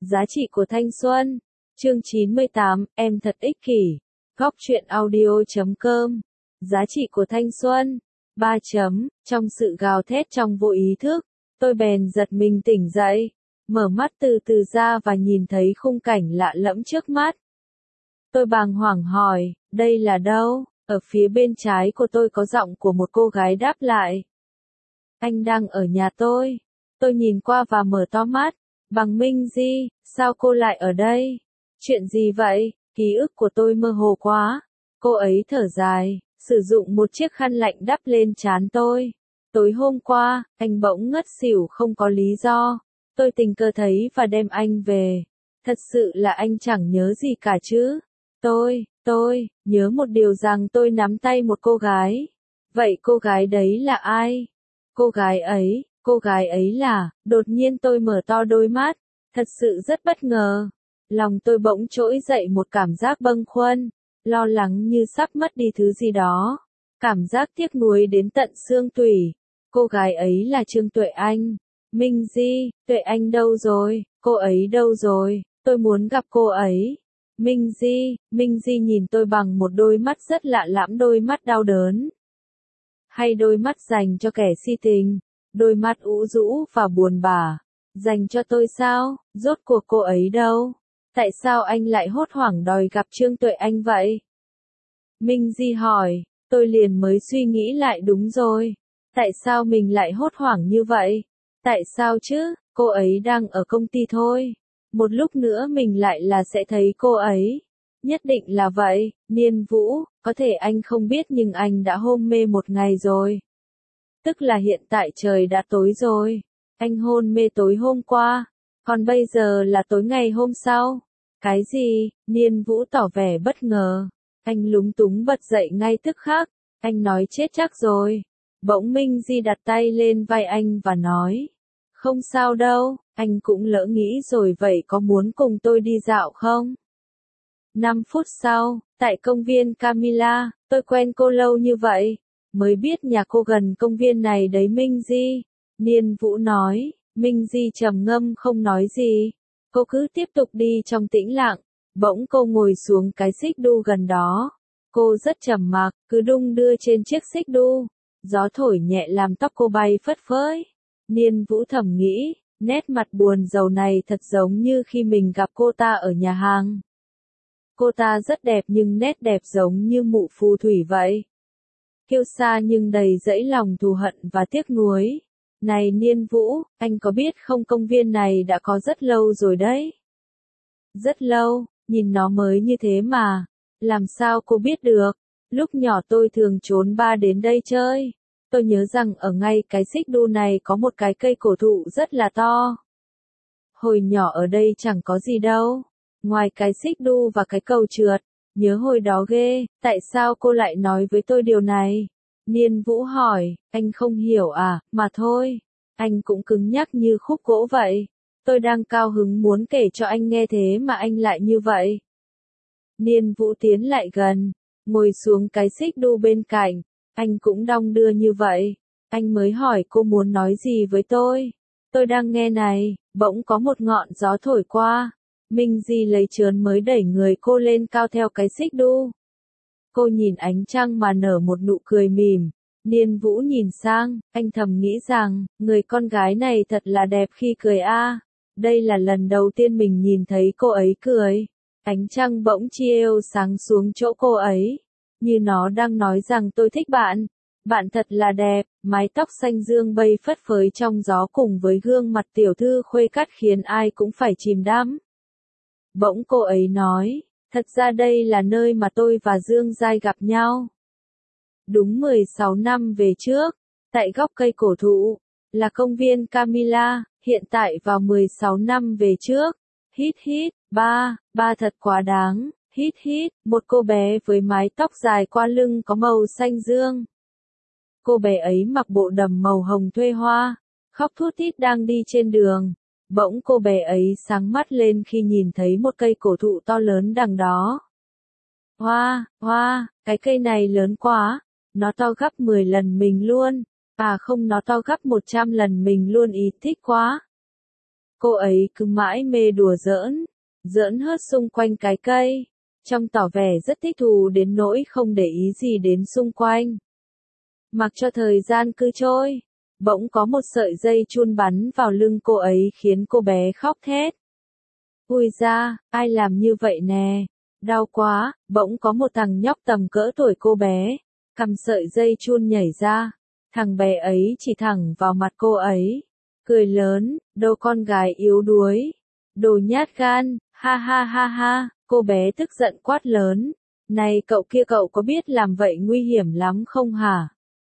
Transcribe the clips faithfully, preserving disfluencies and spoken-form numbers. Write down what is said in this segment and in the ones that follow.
Giá trị của thanh xuân. Chương chín mươi tám, em thật ích kỷ. Góc truyện audio chấm com. Giá trị của thanh xuân. ba chấm, trong sự gào thét trong vô ý thức, tôi bèn giật mình tỉnh dậy, mở mắt từ từ ra và nhìn thấy khung cảnh lạ lẫm trước mắt. Tôi bàng hoàng hỏi, đây là đâu? Ở phía bên trái của tôi có giọng của một cô gái đáp lại. Anh đang ở nhà tôi. Tôi nhìn qua và mở to mắt. Bằng Minh Di, sao cô lại ở đây? Chuyện gì vậy? Ký ức của tôi mơ hồ quá. Cô ấy thở dài, sử dụng một chiếc khăn lạnh đắp lên trán tôi. Tối hôm qua, anh bỗng ngất xỉu không có lý do. Tôi tình cờ thấy và đem anh về. Thật sự là anh chẳng nhớ gì cả chứ. Tôi, tôi, nhớ một điều rằng tôi nắm tay một cô gái. Vậy cô gái đấy là ai? Cô gái ấy, cô gái ấy là, đột nhiên tôi mở to đôi mắt. Thật sự rất bất ngờ. Lòng tôi bỗng trỗi dậy một cảm giác bâng khuâng, lo lắng như sắp mất đi thứ gì đó. Cảm giác tiếc nuối đến tận xương tủy. Cô gái ấy là Trương Tuệ Anh. Minh Di, Tuệ Anh đâu rồi? Cô ấy đâu rồi? Tôi muốn gặp cô ấy. Minh Di, Minh Di nhìn tôi bằng một đôi mắt rất lạ lẫm, đôi mắt đau đớn. Hay đôi mắt dành cho kẻ si tình, đôi mắt ủ rũ và buồn bã. Dành cho tôi sao? Rốt cuộc cô ấy đâu? Tại sao anh lại hốt hoảng đòi gặp Trương Tuệ Anh vậy? Minh Di hỏi, tôi liền mới suy nghĩ lại, đúng rồi. Tại sao mình lại hốt hoảng như vậy? Tại sao chứ? Cô ấy đang ở công ty thôi. Một lúc nữa mình lại là sẽ thấy cô ấy. Nhất định là vậy, Niên Vũ, có thể anh không biết nhưng anh đã hôn mê một ngày rồi. Tức là hiện tại trời đã tối rồi. Anh hôn mê tối hôm qua, còn bây giờ là tối ngày hôm sau. Cái gì? Niên Vũ tỏ vẻ bất ngờ. Anh lúng túng bật dậy ngay tức khắc. Anh nói chết chắc rồi. Bỗng Minh Di đặt tay lên vai anh và nói. Không sao đâu, anh cũng lỡ nghĩ rồi, vậy có muốn cùng tôi đi dạo không? Năm phút sau, tại công viên Camilla, tôi quen cô lâu như vậy. Mới biết nhà cô gần công viên này đấy Minh Di. Niên Vũ nói. Minh Di trầm ngâm không nói gì. Cô cứ tiếp tục đi trong tĩnh lặng. Bỗng cô ngồi xuống cái xích đu gần đó. Cô rất trầm mặc, cứ đung đưa trên chiếc xích đu. Gió thổi nhẹ làm tóc cô bay phất phới. Niên Vũ thầm nghĩ, nét mặt buồn rầu này thật giống như khi mình gặp cô ta ở nhà hàng. Cô ta rất đẹp nhưng nét đẹp giống như mụ phù thủy vậy. Kiêu sa nhưng đầy dẫy lòng thù hận và tiếc nuối. Này Niên Vũ, anh có biết không, công viên này đã có rất lâu rồi đấy. Rất lâu, nhìn nó mới như thế mà. Làm sao cô biết được? Lúc nhỏ tôi thường trốn ba đến đây chơi. Tôi nhớ rằng ở ngay cái xích đu này có một cái cây cổ thụ rất là to. Hồi nhỏ ở đây chẳng có gì đâu. Ngoài cái xích đu và cái cầu trượt. Nhớ hồi đó ghê, tại sao cô lại nói với tôi điều này? Niên Vũ hỏi, anh không hiểu à, mà thôi. Anh cũng cứng nhắc như khúc gỗ vậy. Tôi đang cao hứng muốn kể cho anh nghe thế mà anh lại như vậy. Niên Vũ tiến lại gần, ngồi xuống cái xích đu bên cạnh. Anh cũng đong đưa như vậy. Anh mới hỏi cô muốn nói gì với tôi. Tôi đang nghe này, bỗng có một ngọn gió thổi qua. Minh Di lấy trớn mới đẩy người cô lên cao theo cái xích đu. Cô nhìn ánh trăng mà nở một nụ cười mỉm. Niên Vũ nhìn sang, anh thầm nghĩ rằng, người con gái này thật là đẹp khi cười a. Đây là lần đầu tiên mình nhìn thấy cô ấy cười. Ánh trăng bỗng chiếu sáng xuống chỗ cô ấy. Như nó đang nói rằng tôi thích bạn. Bạn thật là đẹp, mái tóc xanh dương bay phất phới trong gió cùng với gương mặt tiểu thư khuê cắt khiến ai cũng phải chìm đắm. Bỗng cô ấy nói, thật ra đây là nơi mà tôi và Dương Giai gặp nhau. Đúng mười sáu năm về trước, tại góc cây cổ thụ, là công viên Camilla, hiện tại vào mười sáu năm về trước. Hít hít, ba, ba thật quá đáng, hít hít, một cô bé với mái tóc dài qua lưng có màu xanh dương. Cô bé ấy mặc bộ đầm màu hồng thuê hoa, khóc thút thít đang đi trên đường. Bỗng cô bé ấy sáng mắt lên khi nhìn thấy một cây cổ thụ to lớn đằng đó. Hoa, hoa, cái cây này lớn quá, nó to gấp mười lần mình luôn, à không, nó to gấp một trăm lần mình luôn, ý thích quá. Cô ấy cứ mãi mê đùa giỡn, giỡn hớt xung quanh cái cây, trong tỏ vẻ rất thích thú đến nỗi không để ý gì đến xung quanh. Mặc cho thời gian cứ trôi, bỗng có một sợi dây chun bắn vào lưng cô ấy khiến cô bé khóc thét. Ui da, ai làm như vậy nè, đau quá, bỗng có một thằng nhóc tầm cỡ tuổi cô bé, cầm sợi dây chun nhảy ra, thằng bé ấy chỉ thẳng vào mặt cô ấy, cười lớn, đồ con gái yếu đuối, đồ nhát gan, ha ha ha ha, cô bé tức giận quát lớn, này cậu kia cậu có biết làm vậy nguy hiểm lắm không hả?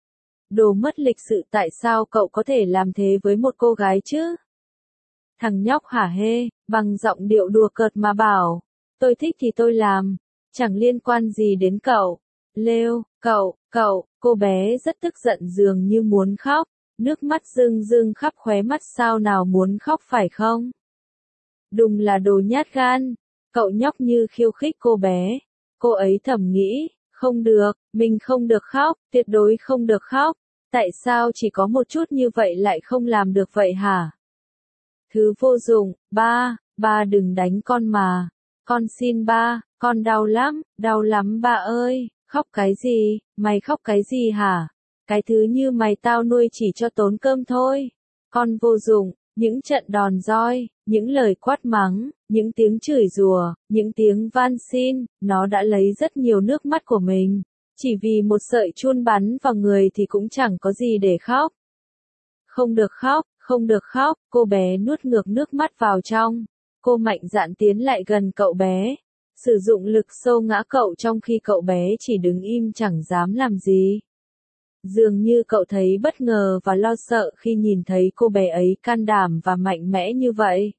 Đồ mất lịch sự tại sao cậu có thể làm thế với một cô gái chứ? Thằng nhóc hả hê, bằng giọng điệu đùa cợt mà bảo, tôi thích thì tôi làm, chẳng liên quan gì đến cậu. Lêu, cậu, cậu, cô bé rất tức giận dường như muốn khóc, nước mắt rưng rưng khắp khóe mắt sao nào muốn khóc phải không? Đùng là đồ nhát gan, cậu nhóc như khiêu khích cô bé, cô ấy thầm nghĩ, không được, mình không được khóc, tuyệt đối không được khóc, tại sao chỉ có một chút như vậy lại không làm được vậy hả? Thứ vô dụng, ba, ba đừng đánh con mà, con xin ba, con đau lắm, đau lắm ba ơi, khóc cái gì, mày khóc cái gì hả? Cái thứ như mày tao nuôi chỉ cho tốn cơm thôi, con vô dụng, những trận đòn roi, những lời quát mắng, những tiếng chửi rủa, những tiếng van xin, nó đã lấy rất nhiều nước mắt của mình, chỉ vì một sợi chun bắn vào người thì cũng chẳng có gì để khóc. Không được khóc, không được khóc, cô bé nuốt ngược nước mắt vào trong. Cô mạnh dạn tiến lại gần cậu bé, sử dụng lực xô ngã cậu trong khi cậu bé chỉ đứng im chẳng dám làm gì. Dường như cậu thấy bất ngờ và lo sợ khi nhìn thấy cô bé ấy can đảm và mạnh mẽ như vậy.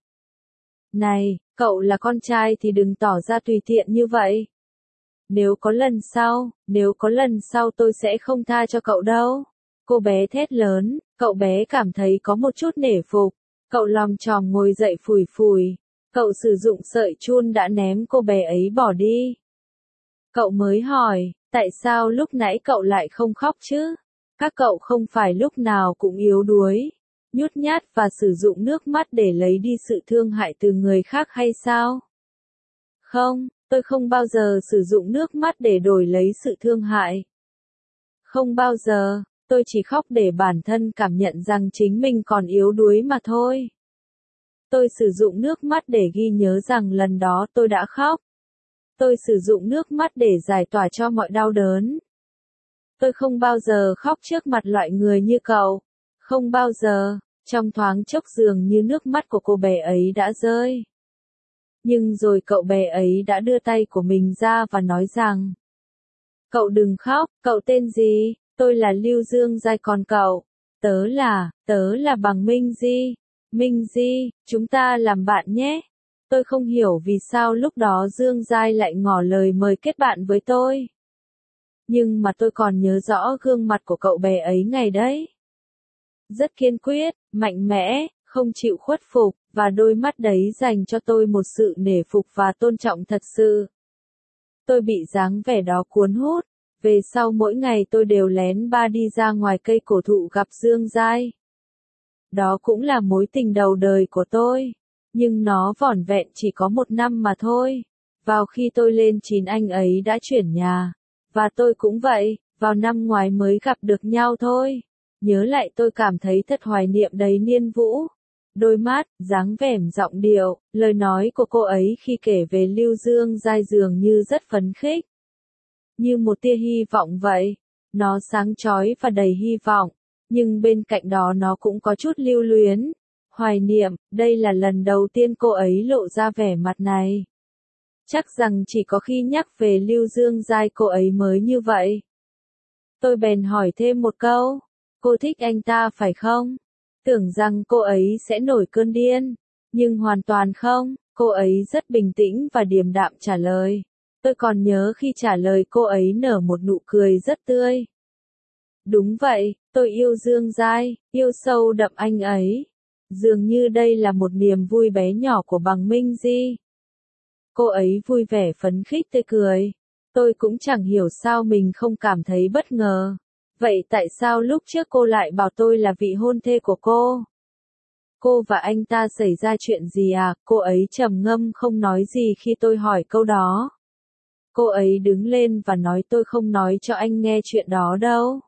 Này, cậu là con trai thì đừng tỏ ra tùy tiện như vậy. Nếu có lần sau, nếu có lần sau tôi sẽ không tha cho cậu đâu. Cô bé thét lớn, cậu bé cảm thấy có một chút nể phục. Cậu lòm chòm ngồi dậy phủi phủi. Cậu sử dụng sợi chun đã ném cô bé ấy bỏ đi. Cậu mới hỏi, tại sao lúc nãy cậu lại không khóc chứ? Các cậu không phải lúc nào cũng yếu đuối, nhút nhát và sử dụng nước mắt để lấy đi sự thương hại từ người khác hay sao? Không, tôi không bao giờ sử dụng nước mắt để đổi lấy sự thương hại. Không bao giờ, tôi chỉ khóc để bản thân cảm nhận rằng chính mình còn yếu đuối mà thôi. Tôi sử dụng nước mắt để ghi nhớ rằng lần đó tôi đã khóc. Tôi sử dụng nước mắt để giải tỏa cho mọi đau đớn. Tôi không bao giờ khóc trước mặt loại người như cậu. Không bao giờ, trong thoáng chốc dường như nước mắt của cô bé ấy đã rơi. Nhưng rồi cậu bé ấy đã đưa tay của mình ra và nói rằng, cậu đừng khóc, cậu tên gì? Tôi là Lưu Dương Giai còn cậu. Tớ là, tớ là bằng Minh Di. Minh Di, chúng ta làm bạn nhé. Tôi không hiểu vì sao lúc đó Dương Giai lại ngỏ lời mời kết bạn với tôi. Nhưng mà tôi còn nhớ rõ gương mặt của cậu bé ấy ngày đấy. Rất kiên quyết, mạnh mẽ, không chịu khuất phục, và đôi mắt đấy dành cho tôi một sự nể phục và tôn trọng thật sự. Tôi bị dáng vẻ đó cuốn hút. Về sau mỗi ngày tôi đều lén ba đi ra ngoài cây cổ thụ gặp Dương Giai. Đó cũng là mối tình đầu đời của tôi. Nhưng nó vỏn vẹn chỉ có một năm mà thôi. Vào khi tôi lên chín anh ấy đã chuyển nhà. Và tôi cũng vậy, vào năm ngoái mới gặp được nhau thôi. Nhớ lại tôi cảm thấy thật hoài niệm đầy niên vũ. Đôi mắt, dáng vẻ, giọng điệu, lời nói của cô ấy khi kể về Lưu Dương Giai dường như rất phấn khích. Như một tia hy vọng vậy. Nó sáng chói và đầy hy vọng. Nhưng bên cạnh đó nó cũng có chút lưu luyến. Hoài niệm, đây là lần đầu tiên cô ấy lộ ra vẻ mặt này. Chắc rằng chỉ có khi nhắc về Lưu Dương Giai cô ấy mới như vậy. Tôi bèn hỏi thêm một câu. Cô thích anh ta phải không? Tưởng rằng cô ấy sẽ nổi cơn điên. Nhưng hoàn toàn không, cô ấy rất bình tĩnh và điềm đạm trả lời. Tôi còn nhớ khi trả lời cô ấy nở một nụ cười rất tươi. Đúng vậy, tôi yêu Dương Giai, yêu sâu đậm anh ấy. Dường như đây là một niềm vui bé nhỏ của bằng Minh Di. Cô ấy vui vẻ phấn khích tươi cười. Tôi cũng chẳng hiểu sao mình không cảm thấy bất ngờ. Vậy tại sao lúc trước cô lại bảo tôi là vị hôn thê của cô? Cô và anh ta xảy ra chuyện gì à? Cô ấy trầm ngâm không nói gì khi tôi hỏi câu đó. Cô ấy đứng lên và nói tôi không nói cho anh nghe chuyện đó đâu.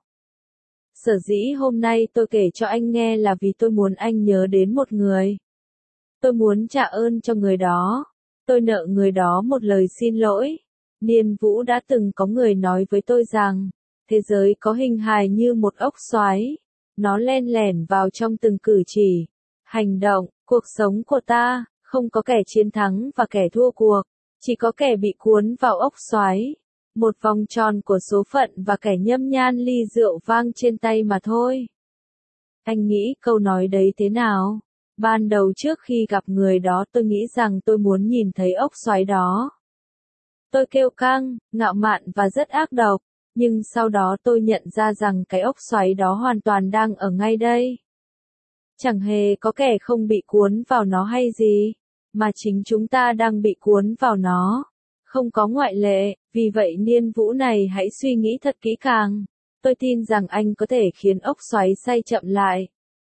Sở dĩ hôm nay tôi kể cho anh nghe là vì tôi muốn anh nhớ đến một người. Tôi muốn trả ơn cho người đó. Tôi nợ người đó một lời xin lỗi. Niên Vũ đã từng có người nói với tôi rằng, thế giới có hình hài như một ốc xoáy. Nó len lẻn vào trong từng cử chỉ, hành động, cuộc sống của ta, không có kẻ chiến thắng và kẻ thua cuộc, chỉ có kẻ bị cuốn vào ốc xoáy. Một vòng tròn của số phận và kẻ nhâm nhan ly rượu vang trên tay mà thôi. Anh nghĩ câu nói đấy thế nào? Ban đầu trước khi gặp người đó tôi nghĩ rằng tôi muốn nhìn thấy ốc xoáy đó. Tôi kêu căng, ngạo mạn và rất ác độc, nhưng sau đó tôi nhận ra rằng cái ốc xoáy đó hoàn toàn đang ở ngay đây. Chẳng hề có kẻ không bị cuốn vào nó hay gì, mà chính chúng ta đang bị cuốn vào nó. Không có ngoại lệ, vì vậy Niên Vũ này hãy suy nghĩ thật kỹ càng. Tôi tin rằng anh có thể khiến ốc xoáy xoay chậm lại.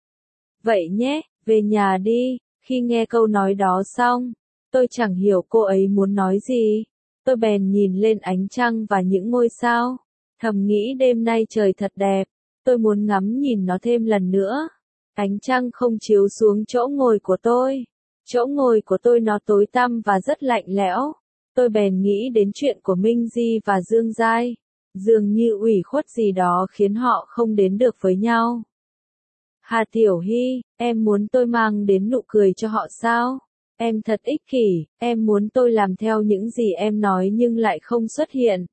Vậy nhé, về nhà đi. Khi nghe câu nói đó xong, tôi chẳng hiểu cô ấy muốn nói gì. Tôi bèn nhìn lên ánh trăng và những ngôi sao, thầm nghĩ đêm nay trời thật đẹp, tôi muốn ngắm nhìn nó thêm lần nữa. Ánh trăng không chiếu xuống chỗ ngồi của tôi. Chỗ ngồi của tôi nó tối tăm và rất lạnh lẽo. Tôi bèn nghĩ đến chuyện của Minh Di và Dương Giai. Dường như ủy khuất gì đó khiến họ không đến được với nhau. Hà Tiểu Hy, em muốn tôi mang đến nụ cười cho họ sao? Em thật ích kỷ, em muốn tôi làm theo những gì em nói nhưng lại không xuất hiện.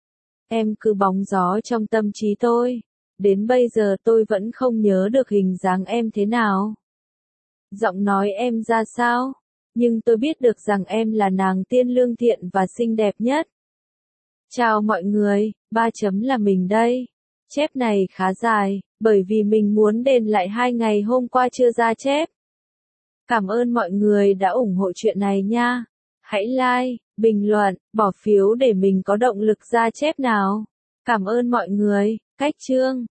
Em cứ bóng gió trong tâm trí tôi. Đến bây giờ tôi vẫn không nhớ được hình dáng em thế nào. Giọng nói em ra sao? Nhưng tôi biết được rằng em là nàng tiên lương thiện và xinh đẹp nhất. Chào mọi người, ba chấm là mình đây. Chép này khá dài, bởi vì mình muốn đền lại hai ngày hôm qua chưa ra chép. Cảm ơn mọi người đã ủng hộ chuyện này nha. Hãy like, bình luận, bỏ phiếu để mình có động lực ra chép nào. Cảm ơn mọi người. Cách chương